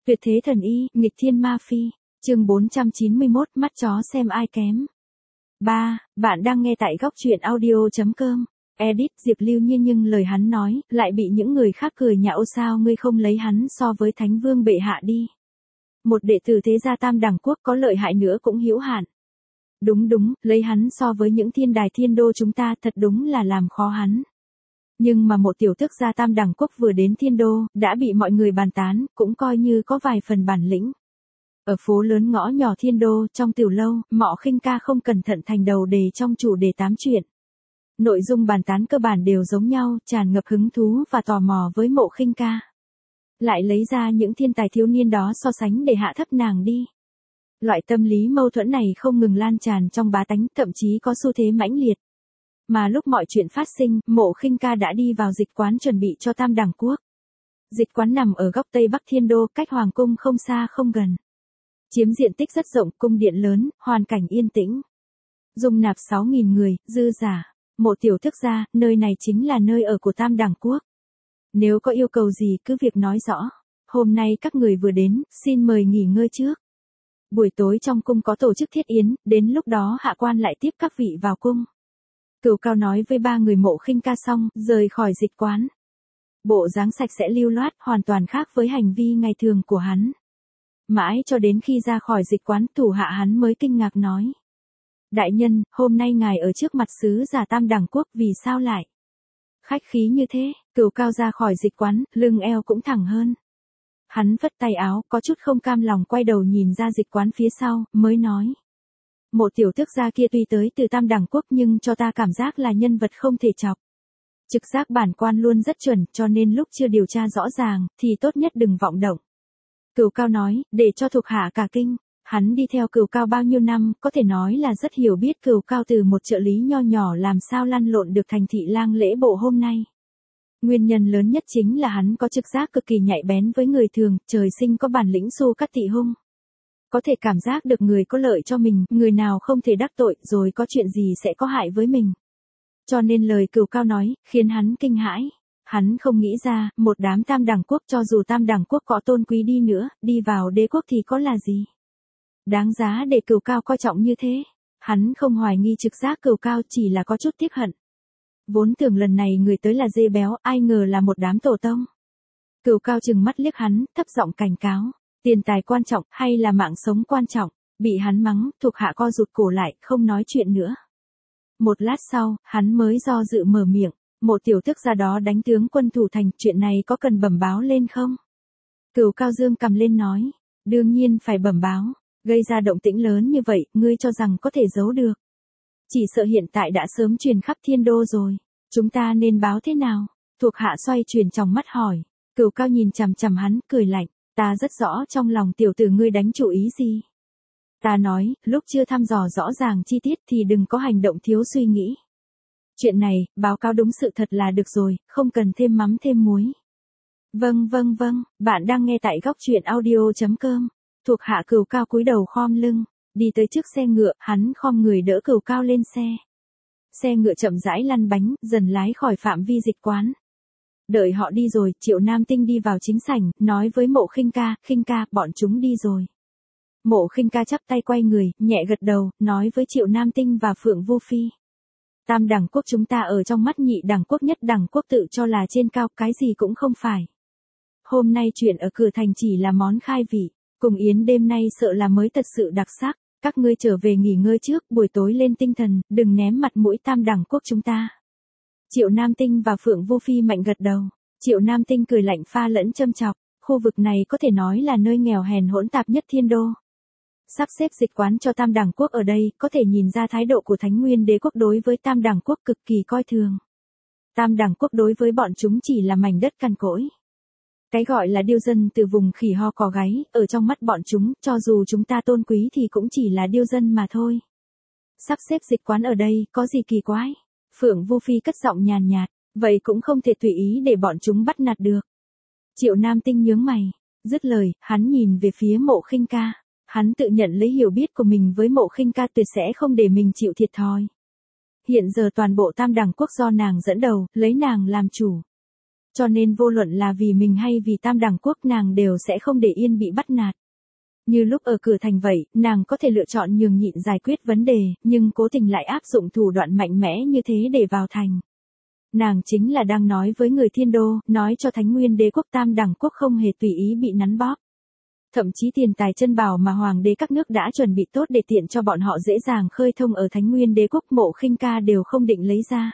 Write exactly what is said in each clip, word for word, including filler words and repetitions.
Tuyệt thế thần y, nghịch thiên ma phi. Chương bốn trăm chín mươi mốt, mắt chó xem ai kém. ba. Bạn đang nghe tại góc truyện audio chấm com. Edit Diệp Lưu Nhiên, nhưng lời hắn nói lại bị những người khác cười nhạo, sao ngươi không lấy hắn so với Thánh Vương bệ hạ đi. Một đệ tử thế gia tam đẳng quốc có lợi hại nữa cũng hữu hạn. Đúng đúng, lấy hắn so với những thiên đài thiên đô chúng ta thật đúng là làm khó hắn. Nhưng mà một tiểu thức gia tam đẳng quốc vừa đến thiên đô, đã bị mọi người bàn tán, cũng coi như có vài phần bản lĩnh. Ở phố lớn ngõ nhỏ thiên đô, trong tiểu lâu, Mộ Khinh Ca không cẩn thận thành đầu đề trong chủ đề tám chuyện. Nội dung bàn tán cơ bản đều giống nhau, tràn ngập hứng thú và tò mò với Mộ Khinh Ca. Lại lấy ra những thiên tài thiếu niên đó so sánh để hạ thấp nàng đi. Loại tâm lý mâu thuẫn này không ngừng lan tràn trong bá tánh, thậm chí có xu thế mãnh liệt. Mà lúc mọi chuyện phát sinh, Mộ Khinh Ca đã đi vào dịch quán chuẩn bị cho tam đẳng quốc. Dịch quán nằm ở góc tây bắc thiên đô, cách hoàng cung không xa không gần. Chiếm diện tích rất rộng, cung điện lớn, hoàn cảnh yên tĩnh. Dung nạp sáu nghìn người, dư giả. Mộ tiểu thức gia, nơi này chính là nơi ở của tam đẳng quốc. Nếu có yêu cầu gì cứ việc nói rõ. Hôm nay các người vừa đến, xin mời nghỉ ngơi trước. Buổi tối trong cung có tổ chức thiết yến, đến lúc đó hạ quan lại tiếp các vị vào cung. Cửu Cao nói với ba người Mộ Khinh Ca xong, rời khỏi dịch quán. Bộ dáng sạch sẽ lưu loát, hoàn toàn khác với hành vi ngày thường của hắn. Mãi cho đến khi ra khỏi dịch quán, thủ hạ hắn mới kinh ngạc nói. Đại nhân, hôm nay ngài ở trước mặt sứ giả tam đẳng quốc, vì sao lại khách khí như thế? Cửu Cao ra khỏi dịch quán, lưng eo cũng thẳng hơn. Hắn vất tay áo, có chút không cam lòng quay đầu nhìn ra dịch quán phía sau, mới nói. Một tiểu thức gia kia tuy tới từ tam đẳng quốc nhưng cho ta cảm giác là nhân vật không thể chọc. Trực giác bản quan luôn rất chuẩn, cho nên lúc chưa điều tra rõ ràng, thì tốt nhất đừng vọng động. Cửu Cao nói, để cho thuộc hạ cả kinh. Hắn đi theo Cửu Cao bao nhiêu năm, có thể nói là rất hiểu biết Cửu Cao từ một trợ lý nho nhỏ làm sao lăn lộn được thành thị lang lễ bộ hôm nay. Nguyên nhân lớn nhất chính là hắn có trực giác cực kỳ nhạy bén với người thường, trời sinh có bản lĩnh xu cắt tị hung. Có thể cảm giác được người có lợi cho mình, người nào không thể đắc tội, rồi có chuyện gì sẽ có hại với mình. Cho nên lời Cửu Cao nói, khiến hắn kinh hãi. Hắn không nghĩ ra, một đám tam đẳng quốc, cho dù tam đẳng quốc có tôn quý đi nữa, đi vào đế quốc thì có là gì? Đáng giá để Cửu Cao coi trọng như thế. Hắn không hoài nghi trực giác Cửu Cao, chỉ là có chút tiếc hận. Vốn tưởng lần này người tới là dê béo, ai ngờ là một đám tổ tông. Cửu Cao trừng mắt liếc hắn, thấp giọng cảnh cáo. Tiền tài quan trọng, hay là mạng sống quan trọng? Bị hắn mắng, thuộc hạ co rụt cổ lại, không nói chuyện nữa. Một lát sau, hắn mới do dự mở miệng. Một tiểu thức gia đó đánh tướng quân thủ thành, chuyện này có cần bẩm báo lên không? Cửu Cao dương cầm lên nói. Đương nhiên phải bẩm báo. Gây ra động tĩnh lớn như vậy, ngươi cho rằng có thể giấu được. Chỉ sợ hiện tại đã sớm truyền khắp thiên đô rồi. Chúng ta nên báo thế nào? Thuộc hạ xoay chuyển trong mắt hỏi. Cửu Cao nhìn chằm chằm hắn, cười lạnh. Ta rất rõ trong lòng tiểu tử ngươi đánh chủ ý gì. Ta nói, lúc chưa thăm dò rõ ràng chi tiết thì đừng có hành động thiếu suy nghĩ. Chuyện này, báo cáo đúng sự thật là được rồi, không cần thêm mắm thêm muối. Vâng vâng vâng, bạn đang nghe tại góc truyện audio chấm com. Thuộc hạ Cửu Cao cúi đầu khom lưng, đi tới trước xe ngựa, hắn khom người đỡ Cửu Cao lên xe. Xe ngựa chậm rãi lăn bánh, dần lái khỏi phạm vi dịch quán. Đợi họ đi rồi, Triệu Nam Tinh đi vào chính sảnh, nói với Mộ Khinh Ca, Khinh Ca, bọn chúng đi rồi. Mộ Khinh Ca chắp tay quay người, nhẹ gật đầu, nói với Triệu Nam Tinh và Phượng Vô Phi. Tam đẳng quốc chúng ta ở trong mắt nhị đẳng quốc, nhất đẳng quốc tự cho là trên cao, cái gì cũng không phải. Hôm nay chuyện ở cửa thành chỉ là món khai vị, cùng yến đêm nay sợ là mới thật sự đặc sắc, các ngươi trở về nghỉ ngơi trước, buổi tối lên tinh thần, đừng ném mặt mũi tam đẳng quốc chúng ta. Triệu Nam Tinh và Phượng Vô Phi mạnh gật đầu. Triệu Nam Tinh cười lạnh pha lẫn châm chọc, khu vực này có thể nói là nơi nghèo hèn hỗn tạp nhất thiên đô. Sắp xếp dịch quán cho tam đẳng quốc ở đây, có thể nhìn ra thái độ của Thánh Nguyên Đế quốc đối với tam đẳng quốc cực kỳ coi thường. Tam đẳng quốc đối với bọn chúng chỉ là mảnh đất cằn cỗi. Cái gọi là điêu dân từ vùng khỉ ho cò gáy, ở trong mắt bọn chúng, cho dù chúng ta tôn quý thì cũng chỉ là điêu dân mà thôi. Sắp xếp dịch quán ở đây, có gì kỳ quái? Phượng Vô Phi cất giọng nhàn nhạt, vậy cũng không thể tùy ý để bọn chúng bắt nạt được. Triệu Nam Tinh nhướng mày, dứt lời, hắn nhìn về phía Mộ Khinh Ca. Hắn tự nhận lấy hiểu biết của mình với Mộ Khinh Ca tuyệt sẽ không để mình chịu thiệt thòi. Hiện giờ toàn bộ tam đẳng quốc do nàng dẫn đầu, lấy nàng làm chủ. Cho nên vô luận là vì mình hay vì Tam Đẳng Quốc nàng đều sẽ không để yên bị bắt nạt. Như lúc ở cửa thành vậy, nàng có thể lựa chọn nhường nhịn giải quyết vấn đề, nhưng cố tình lại áp dụng thủ đoạn mạnh mẽ như thế để vào thành. Nàng chính là đang nói với người Thiên Đô, nói cho Thánh Nguyên Đế quốc Tam Đẳng Quốc không hề tùy ý bị nắn bóp. Thậm chí tiền tài chân bảo mà hoàng đế các nước đã chuẩn bị tốt để tiện cho bọn họ dễ dàng khơi thông ở Thánh Nguyên Đế quốc, Mộ Khinh Ca đều không định lấy ra.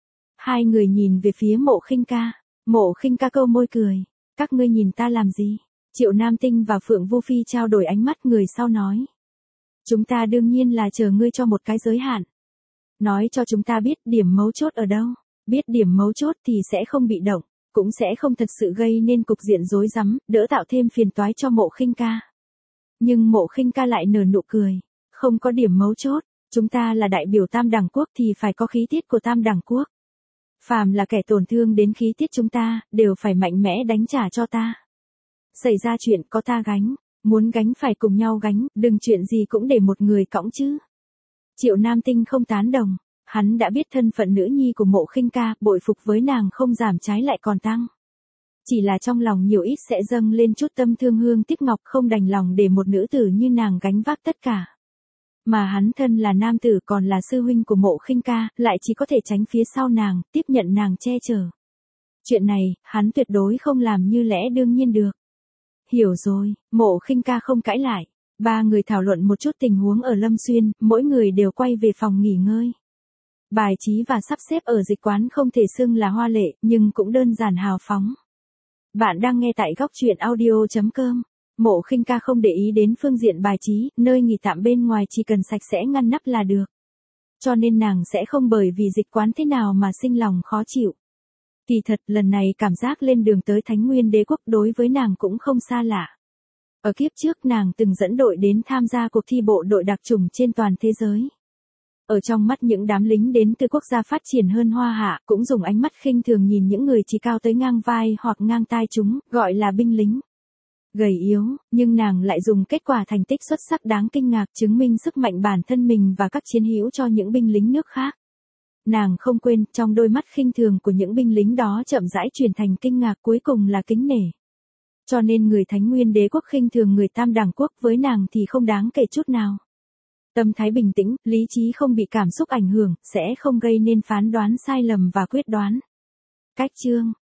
Hai người nhìn về phía Mộ Khinh Ca, Mộ Khinh Ca câu môi cười, các ngươi nhìn ta làm gì? Triệu Nam Tinh và Phượng Vô Phi trao đổi ánh mắt, người sau nói. Chúng ta đương nhiên là chờ ngươi cho một cái giới hạn. Nói cho chúng ta biết điểm mấu chốt ở đâu, biết điểm mấu chốt thì sẽ không bị động, cũng sẽ không thật sự gây nên cục diện rối rắm, đỡ tạo thêm phiền toái cho Mộ Khinh Ca. Nhưng Mộ Khinh Ca lại nở nụ cười, không có điểm mấu chốt, chúng ta là đại biểu Tam Đẳng Quốc thì phải có khí tiết của Tam Đẳng Quốc. Phàm là kẻ tổn thương đến khí tiết chúng ta, đều phải mạnh mẽ đánh trả cho ta. Xảy ra chuyện có ta gánh, muốn gánh phải cùng nhau gánh, đừng chuyện gì cũng để một người cõng chứ. Triệu Nam Tinh không tán đồng, hắn đã biết thân phận nữ nhi của Mộ Khinh Ca, bội phục với nàng không giảm trái lại còn tăng. Chỉ là trong lòng nhiều ít sẽ dâng lên chút tâm thương hương tiếc ngọc, không đành lòng để một nữ tử như nàng gánh vác tất cả. Mà hắn thân là nam tử còn là sư huynh của Mộ Khinh Ca, lại chỉ có thể tránh phía sau nàng, tiếp nhận nàng che chở. Chuyện này, hắn tuyệt đối không làm như lẽ đương nhiên được. Hiểu rồi, Mộ Khinh Ca không cãi lại. Ba người thảo luận một chút tình huống ở Lâm Xuyên, mỗi người đều quay về phòng nghỉ ngơi. Bài trí và sắp xếp ở dịch quán không thể xưng là hoa lệ, nhưng cũng đơn giản hào phóng. Bạn đang nghe tại góc truyện audio chấm com. Mộ Khinh Ca không để ý đến phương diện bài trí, nơi nghỉ tạm bên ngoài chỉ cần sạch sẽ ngăn nắp là được. Cho nên nàng sẽ không bởi vì dịch quán thế nào mà sinh lòng khó chịu. Kỳ thật lần này cảm giác lên đường tới Thánh Nguyên Đế quốc đối với nàng cũng không xa lạ. Ở kiếp trước nàng từng dẫn đội đến tham gia cuộc thi bộ đội đặc chủng trên toàn thế giới. Ở trong mắt những đám lính đến từ quốc gia phát triển hơn Hoa Hạ, cũng dùng ánh mắt khinh thường nhìn những người chỉ cao tới ngang vai hoặc ngang tai chúng, gọi là binh lính. Gầy yếu, nhưng nàng lại dùng kết quả thành tích xuất sắc đáng kinh ngạc chứng minh sức mạnh bản thân mình và các chiến hữu cho những binh lính nước khác. Nàng không quên, trong đôi mắt khinh thường của những binh lính đó chậm rãi chuyển thành kinh ngạc, cuối cùng là kính nể. Cho nên người Thánh Nguyên Đế quốc khinh thường người Tam Đẳng Quốc, với nàng thì không đáng kể chút nào. Tâm thái bình tĩnh, lý trí không bị cảm xúc ảnh hưởng, sẽ không gây nên phán đoán sai lầm và quyết đoán. Cách chương,